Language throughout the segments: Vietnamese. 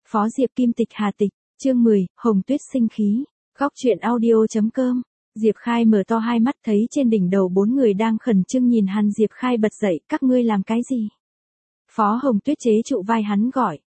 Phó Diệp Kim Tịch Hà Tịch, chương 10, Hồng Tuyết sinh khí. Góc truyện audio.com. Diệp Khai mở to hai mắt thấy trên đỉnh đầu bốn người đang khẩn trương nhìn hắn. Diệp Khai bật dậy, các ngươi làm cái gì? Phó Hồng Tuyết chế trụ vai hắn gọi.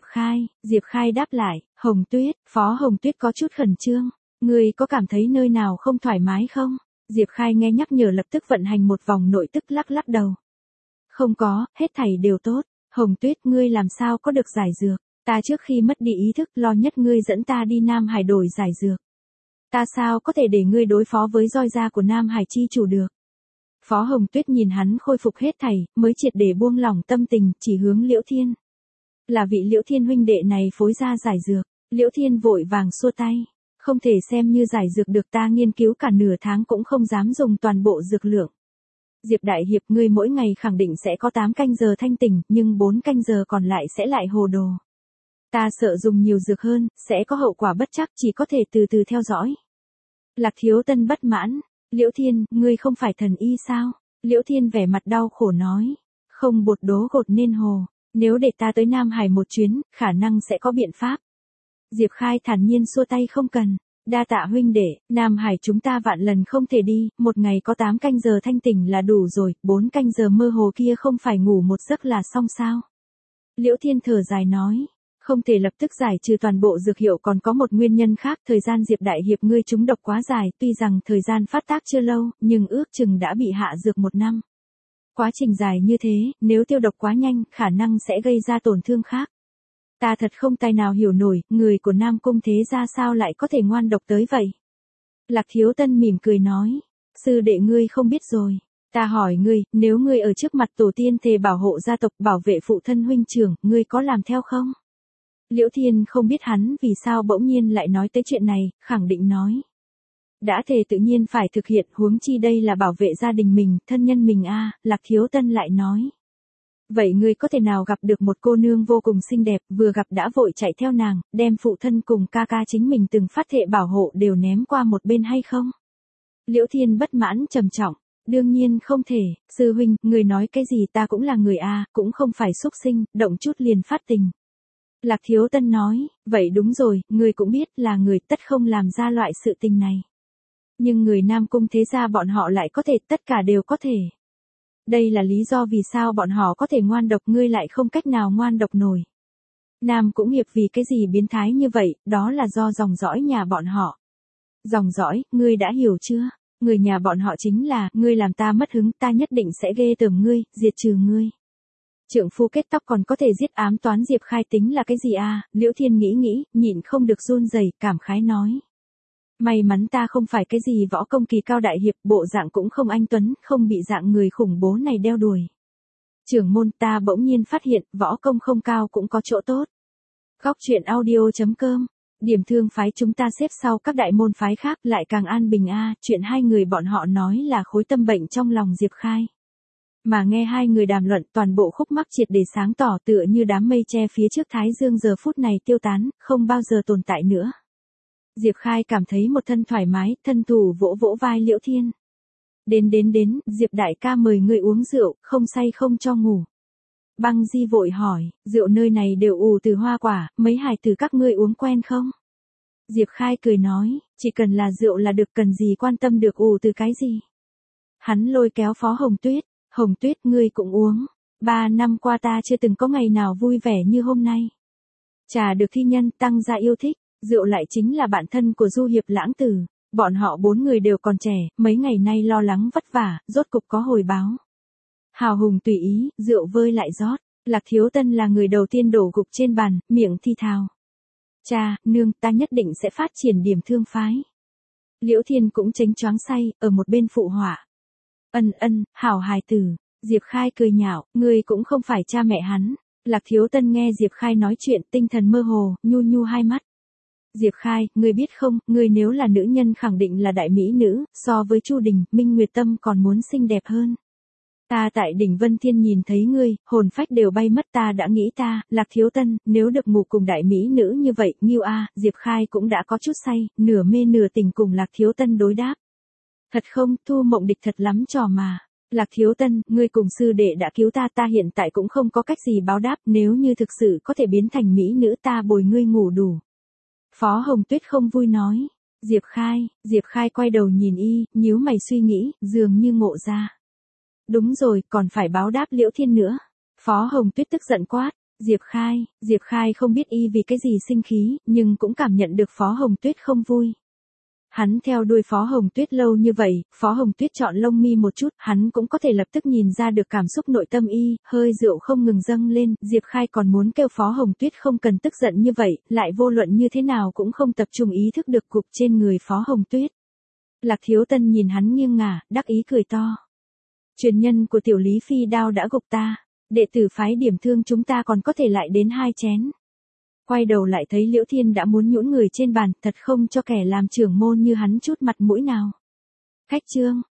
Diệp Khai đáp lại, Hồng Tuyết. Phó Hồng Tuyết có chút khẩn trương. Ngươi có cảm thấy nơi nào không thoải mái không? Diệp Khai nghe nhắc nhở lập tức vận hành một vòng nội tức lắc đầu. Không có, hết thảy đều tốt. Hồng Tuyết, ngươi làm sao có được giải dược? Ta trước khi mất đi ý thức lo nhất ngươi dẫn ta đi Nam Hải đổi giải dược. Ta sao có thể để ngươi đối phó với roi da của Nam Hải chi chủ được? Phó Hồng Tuyết nhìn hắn khôi phục hết thảy, mới triệt để buông lỏng tâm tình, chỉ hướng Liễu Thiên. Là vị Liễu Thiên huynh đệ này phối ra giải dược. Liễu Thiên vội vàng xua tay. Không thể xem như giải dược được, ta nghiên cứu cả nửa tháng cũng không dám dùng toàn bộ dược lượng. Diệp Đại Hiệp, ngươi mỗi ngày khẳng định sẽ có 8 canh giờ thanh tỉnh, nhưng 4 canh giờ còn lại sẽ lại hồ đồ. Ta sợ dùng nhiều dược hơn, sẽ có hậu quả bất trắc, chỉ có thể từ từ theo dõi. Lạc Thiếu Tân bất mãn. Liễu Thiên, ngươi không phải thần y sao? Liễu Thiên vẻ mặt đau khổ nói. Không bột đố gột nên hồ. Nếu để ta tới Nam Hải một chuyến, khả năng sẽ có biện pháp. Diệp Khai thản nhiên xua tay, không cần. Đa tạ huynh đệ, Nam Hải chúng ta vạn lần không thể đi, một ngày có 8 canh giờ thanh tỉnh là đủ rồi, 4 canh giờ mơ hồ kia không phải ngủ một giấc là xong sao? Liễu Thiên thở dài nói, không thể lập tức giải trừ toàn bộ dược hiệu, còn có một nguyên nhân khác, thời gian Diệp Đại Hiệp ngươi trúng độc quá dài, tuy rằng thời gian phát tác chưa lâu, nhưng ước chừng đã bị hạ dược 1 năm. Quá trình dài như thế, nếu tiêu độc quá nhanh, khả năng sẽ gây ra tổn thương khác. Ta thật không tài nào hiểu nổi, người của Nam Cung thế ra sao lại có thể ngoan độc tới vậy? Lạc Thiếu Tân mỉm cười nói, sư đệ ngươi không biết rồi. Ta hỏi ngươi, nếu ngươi ở trước mặt tổ tiên thề bảo hộ gia tộc, bảo vệ phụ thân huynh trưởng, ngươi có làm theo không? Liễu Thiên không biết hắn vì sao bỗng nhiên lại nói tới chuyện này, khẳng định nói. Đã thề tự nhiên phải thực hiện, huống chi đây là bảo vệ gia đình mình, thân nhân mình a. Lạc Thiếu Tân lại nói. Vậy ngươi có thể nào gặp được một cô nương vô cùng xinh đẹp, vừa gặp đã vội chạy theo nàng, đem phụ thân cùng ca ca chính mình từng phát thệ bảo hộ đều ném qua một bên hay không? Liễu Thiên bất mãn trầm trọng, đương nhiên không thể, sư huynh, ngươi nói cái gì, ta cũng là người a, cũng không phải súc sinh, động chút liền phát tình. Lạc Thiếu Tân nói, vậy đúng rồi, ngươi cũng biết là người tất không làm ra loại sự tình này. Nhưng người Nam Cung thế gia bọn họ lại có thể, tất cả đều có thể. Đây là lý do vì sao bọn họ có thể ngoan độc, ngươi lại không cách nào ngoan độc nổi. Nam cũng nghiệp vì cái gì biến thái như vậy, đó là do dòng dõi nhà bọn họ. Dòng dõi, ngươi đã hiểu chưa? Người nhà bọn họ chính là, ngươi làm ta mất hứng, ta nhất định sẽ ghê tởm ngươi, diệt trừ ngươi. Trượng phu kết tóc còn có thể giết, ám toán Diệp Khai tính là cái gì à? Liễu Thiên nghĩ, nhịn không được run rẩy, cảm khái nói. May mắn ta không phải cái gì võ công kỳ cao đại hiệp, bộ dạng cũng không anh tuấn, không bị dạng người khủng bố này đeo đuổi. Trưởng môn, ta bỗng nhiên phát hiện, võ công không cao cũng có chỗ tốt. Góc truyện audio.com. Điểm thương phái chúng ta xếp sau các đại môn phái khác, lại càng an bình a. Chuyện hai người bọn họ nói là khối tâm bệnh trong lòng Diệp Khai. Mà nghe hai người đàm luận, toàn bộ khúc mắc triệt để sáng tỏ, tựa như đám mây che phía trước thái dương giờ phút này tiêu tán, không bao giờ tồn tại nữa. Diệp Khai cảm thấy một thân thoải mái, thân thủ vỗ vỗ vai Liễu Thiên. Đến, Diệp đại ca mời ngươi uống rượu, không say không cho ngủ. Băng Di vội hỏi, rượu nơi này đều ủ từ hoa quả, mấy hài tử các ngươi uống quen không? Diệp Khai cười nói, chỉ cần là rượu là được, cần gì quan tâm được ủ từ cái gì. Hắn lôi kéo Phó Hồng Tuyết, ngươi cũng uống. 3 năm qua ta chưa từng có ngày nào vui vẻ như hôm nay. Trà được thi nhân tăng gia yêu thích. Rượu lại chính là bạn thân của Du Hiệp Lãng Tử, bọn họ 4 người đều còn trẻ, mấy ngày nay lo lắng vất vả, rốt cục có hồi báo. Hào hùng tùy ý, rượu vơi lại rót, Lạc Thiếu Tân là người đầu tiên đổ gục trên bàn, miệng thi thào. Cha, nương, ta nhất định sẽ phát triển điểm thương phái. Liễu Thiên cũng chánh choáng say, ở một bên phụ họa. Hảo hài tử, Diệp Khai cười nhạo, ngươi cũng không phải cha mẹ hắn. Lạc Thiếu Tân nghe Diệp Khai nói chuyện, tinh thần mơ hồ, nhu hai mắt. Diệp Khai, ngươi biết không, ngươi nếu là nữ nhân khẳng định là đại mỹ nữ, so với Chu Đình, Minh Nguyệt Tâm còn muốn xinh đẹp hơn. Ta tại đỉnh Vân Thiên nhìn thấy ngươi, hồn phách đều bay mất, ta đã nghĩ ta, Lạc Thiếu Tân, nếu được ngủ cùng đại mỹ nữ như vậy, nghiêu a. Diệp Khai cũng đã có chút say, nửa mê nửa tỉnh cùng Lạc Thiếu Tân đối đáp. Thật không, Thu Mộng Địch thật lắm trò mà. Lạc Thiếu Tân, ngươi cùng sư đệ đã cứu ta, ta hiện tại cũng không có cách gì báo đáp, nếu như thực sự có thể biến thành mỹ nữ ta bồi ngươi ngủ đủ. Phó Hồng Tuyết không vui nói. Diệp Khai quay đầu nhìn y, nhíu mày suy nghĩ, dường như ngộ ra. Đúng rồi, còn phải báo đáp Liễu Thiên nữa. Phó Hồng Tuyết tức giận quát. Diệp Khai không biết y vì cái gì sinh khí, nhưng cũng cảm nhận được Phó Hồng Tuyết không vui. Hắn theo đuôi Phó Hồng Tuyết lâu như vậy, Phó Hồng Tuyết chọn lông mi một chút, hắn cũng có thể lập tức nhìn ra được cảm xúc nội tâm y, hơi rượu không ngừng dâng lên, Diệp Khai còn muốn kêu Phó Hồng Tuyết không cần tức giận như vậy, lại vô luận như thế nào cũng không tập trung ý thức được cục trên người Phó Hồng Tuyết. Lạc Thiếu Tân nhìn hắn nghiêng ngả, đắc ý cười to. Truyền nhân của tiểu Lý Phi đao đã gục ta, đệ tử phái điểm thương chúng ta còn có thể lại đến 2 chén. Quay đầu lại thấy Liễu Thiên đã muốn nhũn người trên bàn, thật không cho kẻ làm trưởng môn như hắn chút mặt mũi nào. Khách trương,